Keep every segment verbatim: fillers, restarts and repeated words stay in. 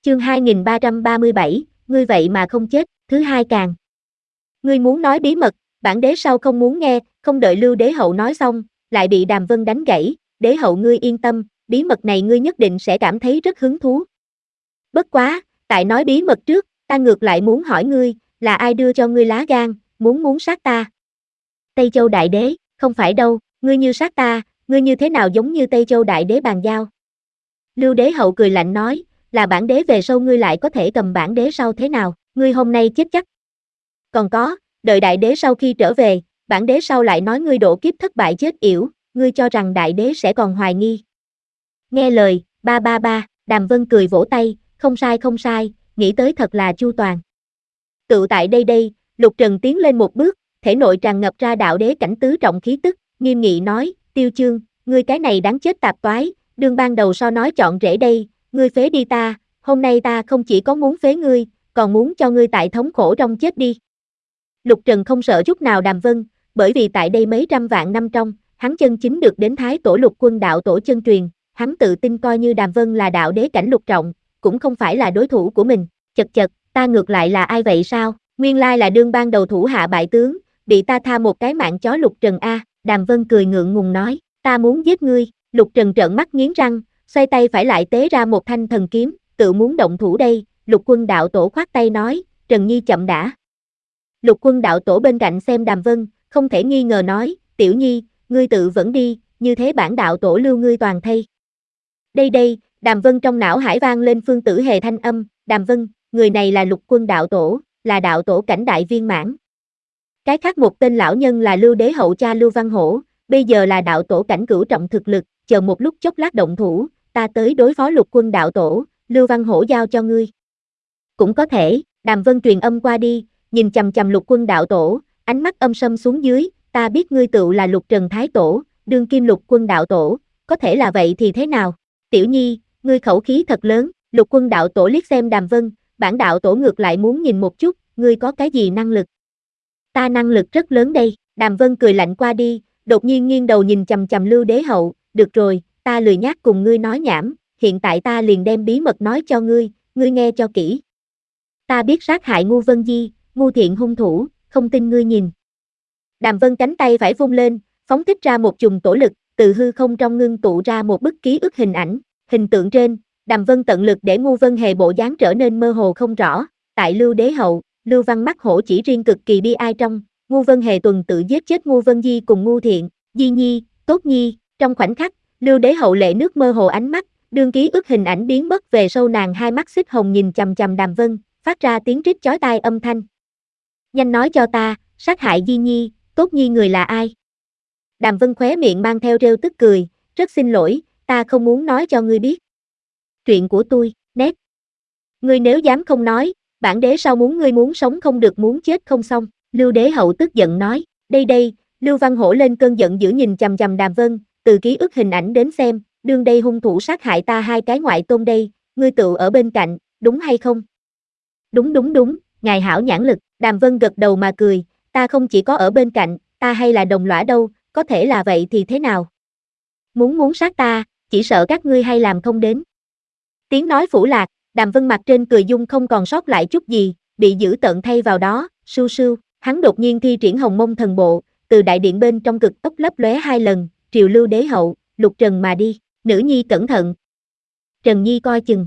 Chương hai nghìn ba trăm ba mươi bảy, ngươi vậy mà không chết, thứ hai càng. Ngươi muốn nói bí mật, bản đế sau không muốn nghe, không đợi Lưu Đế Hậu nói xong, lại bị Đàm Vân đánh gãy, đế hậu ngươi yên tâm, bí mật này ngươi nhất định sẽ cảm thấy rất hứng thú. Bất quá, tại nói bí mật trước, ta ngược lại muốn hỏi ngươi, là ai đưa cho ngươi lá gan, muốn muốn sát ta? Tây Châu Đại Đế, không phải đâu, ngươi như sát ta, ngươi như thế nào giống như Tây Châu Đại Đế bàn giao? Lưu Đế Hậu cười lạnh nói, là bản đế về sau ngươi lại có thể cầm bản đế sau thế nào, ngươi hôm nay chết chắc. Còn có, đợi đại đế sau khi trở về, bản đế sau lại nói ngươi độ kiếp thất bại chết yểu, ngươi cho rằng đại đế sẽ còn hoài nghi. Nghe lời, ba ba ba, Đàm Vân cười vỗ tay, không sai không sai, nghĩ tới thật là chu toàn. Tự tại đây đây, Lục Trần tiến lên một bước, thể nội tràn ngập ra đạo đế cảnh tứ trọng khí tức, nghiêm nghị nói, Tiêu Chương, ngươi cái này đáng chết tạp toái, đương ban đầu so nói chọn rễ đây, ngươi phế đi ta, hôm nay ta không chỉ có muốn phế ngươi, còn muốn cho ngươi tại thống khổ trong chết đi. Lục Trần không sợ chút nào Đàm Vân, bởi vì tại đây mấy trăm vạn năm trong, hắn chân chính được đến Thái Tổ Lục Quân đạo tổ chân truyền, hắn tự tin coi như Đàm Vân là đạo đế cảnh lục trọng, cũng không phải là đối thủ của mình, chật chật, ta ngược lại là ai vậy sao, nguyên lai là đương ban đầu thủ hạ bại tướng, bị ta tha một cái mạng chó Lục Trần a, Đàm Vân cười ngượng ngùng nói, ta muốn giết ngươi, Lục Trần trợn mắt nghiến răng, xoay tay phải lại tế ra một thanh thần kiếm, tự muốn động thủ đây, Lục Quân đạo tổ khoát tay nói, Trần Nhi chậm đã. Lục Quân đạo tổ bên cạnh xem Đàm Vân, không thể nghi ngờ nói, Tiểu Nhi, ngươi tự vẫn đi, như thế bản đạo tổ lưu ngươi toàn thây. Đây đây, Đàm Vân trong não hải vang lên Phương Tử Hề thanh âm, Đàm Vân, người này là Lục Quân đạo tổ, là đạo tổ cảnh đại viên mãn. Cái khác một tên lão nhân là Lưu Đế Hậu cha Lưu Văn Hổ, bây giờ là đạo tổ cảnh cửu trọng thực lực, chờ một lúc chốc lát động thủ, ta tới đối phó Lục Quân đạo tổ, Lưu Văn Hổ giao cho ngươi. Cũng có thể, Đàm Vân truyền âm qua đi, nhìn chằm chằm Lục Quân đạo tổ, ánh mắt âm sâm xuống dưới, ta biết ngươi tựu là Lục Trần Thái Tổ, đương kim Lục Quân đạo tổ, có thể là vậy thì thế nào? Tiểu Nhi, ngươi khẩu khí thật lớn, Lục Quân đạo tổ liếc xem Đàm Vân, bản đạo tổ ngược lại muốn nhìn một chút, ngươi có cái gì năng lực? Ta năng lực rất lớn đây, Đàm Vân cười lạnh qua đi, đột nhiên nghiêng đầu nhìn chằm chằm Lưu Đế Hậu, được rồi, ta lười nhác cùng ngươi nói nhảm, hiện tại ta liền đem bí mật nói cho ngươi, ngươi nghe cho kỹ. Ta biết sát hại Ngu Vân Di, Ngu Thiện hung thủ, không tin ngươi nhìn. Đàm Vân cánh tay phải vung lên, phóng thích ra một chùm tổ lực, từ hư không trong ngưng tụ ra một bức ký ức hình ảnh, hình tượng trên, Đàm Vân tận lực để Ngu Vân Hề bộ dáng trở nên mơ hồ không rõ, tại Lưu Đế Hậu, Lưu Văn mắt hổ chỉ riêng cực kỳ bi ai trong, Ngu Vân Hề tuần tự giết chết Ngu Vân Di cùng Ngu Thiện, Di Nhi, Tốt Nhi, trong khoảnh khắc, Lưu Đế Hậu lệ nước mơ hồ ánh mắt, đương ký ức hình ảnh biến mất về sâu nàng hai mắt xích hồng nhìn chằm chằm Đàm Vân, phát ra tiếng rít chói tai âm thanh. Nhanh nói cho ta, sát hại Di Nhi, Tốt Nhi người là ai? Đàm Vân khóe miệng mang theo rêu tức cười, rất xin lỗi, ta không muốn nói cho ngươi biết. Chuyện của tôi, nét. Ngươi nếu dám không nói, bản đế sau muốn ngươi muốn sống không được muốn chết không xong, Lưu Đế Hậu tức giận nói, đây đây, Lưu Văn Hổ lên cơn giận dữ nhìn chằm chằm Đàm Vân, từ ký ức hình ảnh đến xem, đương đây hung thủ sát hại ta hai cái ngoại tôn đây, ngươi tự ở bên cạnh, đúng hay không? Đúng đúng đúng, ngài hảo nhãn lực, Đàm Vân gật đầu mà cười, ta không chỉ có ở bên cạnh, ta hay là đồng lõa đâu, có thể là vậy thì thế nào? Muốn muốn sát ta, chỉ sợ các ngươi hay làm không đến. Tiếng nói phủ lạc, Đàm Vân mặt trên cười dung không còn sót lại chút gì, bị giữ tận thay vào đó, sưu sưu, hắn đột nhiên thi triển Hồng Mông thần bộ, từ đại điện bên trong cực tốc lấp lóe hai lần, triều Lưu Đế Hậu, Lục Trần mà đi, nữ nhi cẩn thận. Trần Nhi coi chừng.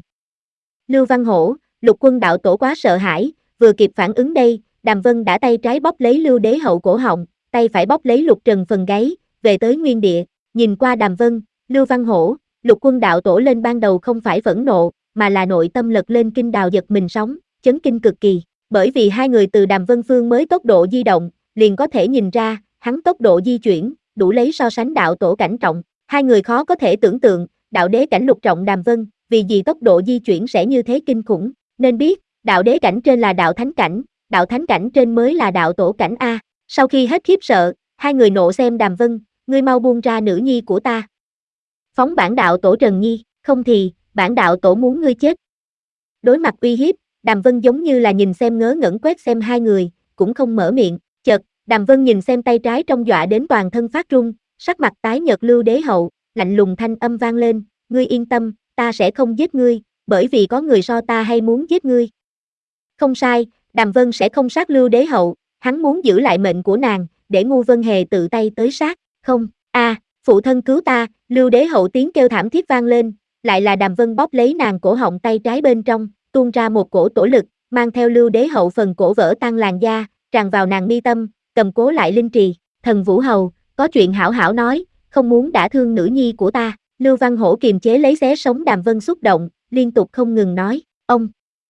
Lưu Văn Hổ, Lục Quân đạo tổ quá sợ hãi, vừa kịp phản ứng đây, Đàm Vân đã tay trái bóp lấy Lưu Đế Hậu cổ họng, tay phải bóp lấy Lục Trần phần gáy, về tới nguyên địa, nhìn qua Đàm Vân, Lưu Văn Hổ, Lục Quân đạo tổ lên ban đầu không phải phẫn nộ, mà là nội tâm lật lên kinh đào giật mình sóng, chấn kinh cực kỳ, bởi vì hai người từ Đàm Vân phương mới tốc độ di động, liền có thể nhìn ra, hắn tốc độ di chuyển, đủ lấy so sánh đạo tổ cảnh trọng, hai người khó có thể tưởng tượng, đạo đế cảnh lục trọng Đàm Vân, vì gì tốc độ di chuyển sẽ như thế kinh khủng, nên biết, đạo đế cảnh trên là đạo thánh cảnh, đạo thánh cảnh trên mới là đạo tổ cảnh A, sau khi hết khiếp sợ, hai người nộ xem Đàm Vân, ngươi mau buông ra nữ nhi của ta. Phóng bản đạo tổ Trần Nhi, không thì, bản đạo tổ muốn ngươi chết. Đối mặt uy hiếp, Đàm Vân giống như là nhìn xem ngớ ngẩn quét xem hai người, cũng không mở miệng, chợt, Đàm Vân nhìn xem tay trái trong dọa đến toàn thân phát run, sắc mặt tái nhợt Lưu Đế Hậu, lạnh lùng thanh âm vang lên, ngươi yên tâm, ta sẽ không giết ngươi, bởi vì có người so ta hay muốn giết ngươi. Không sai, Đàm Vân sẽ không sát Lưu Đế Hậu, hắn muốn giữ lại mệnh của nàng, để Ngu Vân Hề tự tay tới sát, không, a, à, phụ thân cứu ta, Lưu Đế Hậu tiếng kêu thảm thiết vang lên, lại là Đàm Vân bóp lấy nàng cổ họng tay trái bên trong, tuôn ra một cổ tổ lực, mang theo Lưu Đế Hậu phần cổ vỡ tan làn da, tràn vào nàng mi tâm, cầm cố lại linh trì, Thần Vũ Hầu, có chuyện hảo hảo nói, không muốn đả thương nữ nhi của ta, Lưu Văn Hổ kiềm chế lấy xé sống Đàm Vân xúc động, liên tục không ngừng nói, ông.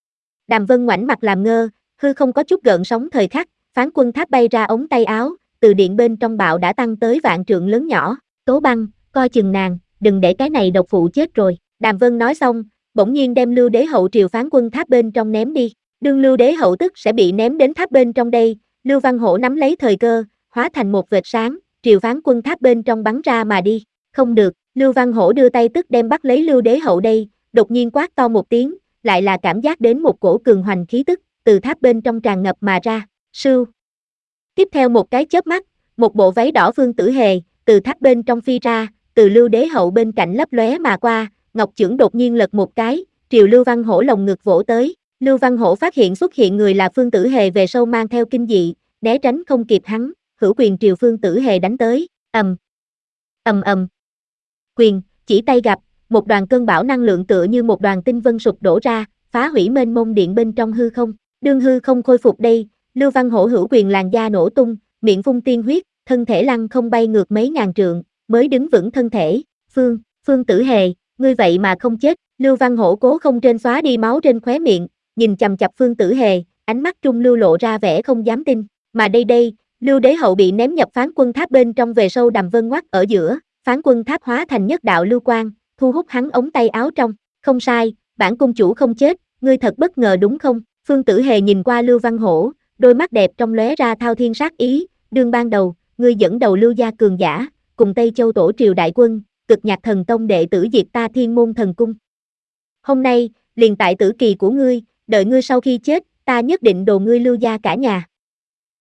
Đàm Vân ngoảnh mặt làm ngơ, hư không có chút gợn sóng thời khắc, phán quân tháp bay ra ống tay áo, từ điện bên trong bạo đã tăng tới vạn trượng lớn nhỏ, Tố Băng, coi chừng nàng, đừng để cái này độc phụ chết rồi, Đàm Vân nói xong, bỗng nhiên đem Lưu Đế Hậu triều phán quân tháp bên trong ném đi, đương Lưu Đế Hậu tức sẽ bị ném đến tháp bên trong đây, Lưu Văn Hổ nắm lấy thời cơ, hóa thành một vệt sáng, triều phán quân tháp bên trong bắn ra mà đi, không được, Lưu Văn Hổ đưa tay tức đem bắt lấy Lưu Đế Hậu đây, đột nhiên quát to một tiếng, lại là cảm giác đến một cổ cường hoành khí tức, từ tháp bên trong tràn ngập mà ra, sưu. Tiếp theo một cái chớp mắt, một bộ váy đỏ Phương Tử Hề, từ tháp bên trong phi ra, từ Lưu Đế Hậu bên cạnh lấp lóe mà qua, ngọc chưởng đột nhiên lật một cái, triều Lưu Văn Hổ lồng ngực vỗ tới, Lưu Văn Hổ phát hiện xuất hiện người là Phương Tử Hề về sau mang theo kinh dị, né tránh không kịp hắn, hữu quyền triều Phương Tử Hề đánh tới, ầm, ầm ầm, quyền, chỉ tay gặp, một đoàn cơn bão năng lượng tựa như một đoàn tinh vân sụp đổ ra, phá hủy mênh mông điện bên trong hư không, đương hư không khôi phục đây, Lưu Văn Hổ hữu quyền làn da nổ tung, miệng phun tiên huyết, thân thể lăn không bay ngược mấy ngàn trượng, mới đứng vững thân thể, Phương, Phương Tử Hề, ngươi vậy mà không chết, Lưu Văn Hổ cố không trên xóa đi máu trên khóe miệng, nhìn chằm chằm Phương Tử Hề, ánh mắt trung lưu lộ ra vẻ không dám tin, mà đây đây, Lưu Đế Hậu bị ném nhập phán quân tháp bên trong về sâu Đàm Vân ngoắt ở giữa, phán quân tháp hóa thành nhất đạo lưu quang, thu hút hắn ống tay áo trong, không sai, bản cung chủ không chết, ngươi thật bất ngờ đúng không, Phương Tử Hề nhìn qua Lưu Văn Hổ, đôi mắt đẹp trong lóe ra thao thiên sát ý, đương ban đầu, ngươi dẫn đầu Lưu gia cường giả, cùng Tây Châu tổ triều đại quân, cực nhạc thần tông đệ tử diệt ta Thiên Môn Thần Cung. Hôm nay, liền tại tử kỳ của ngươi, đợi ngươi sau khi chết, ta nhất định đồ ngươi Lưu gia cả nhà.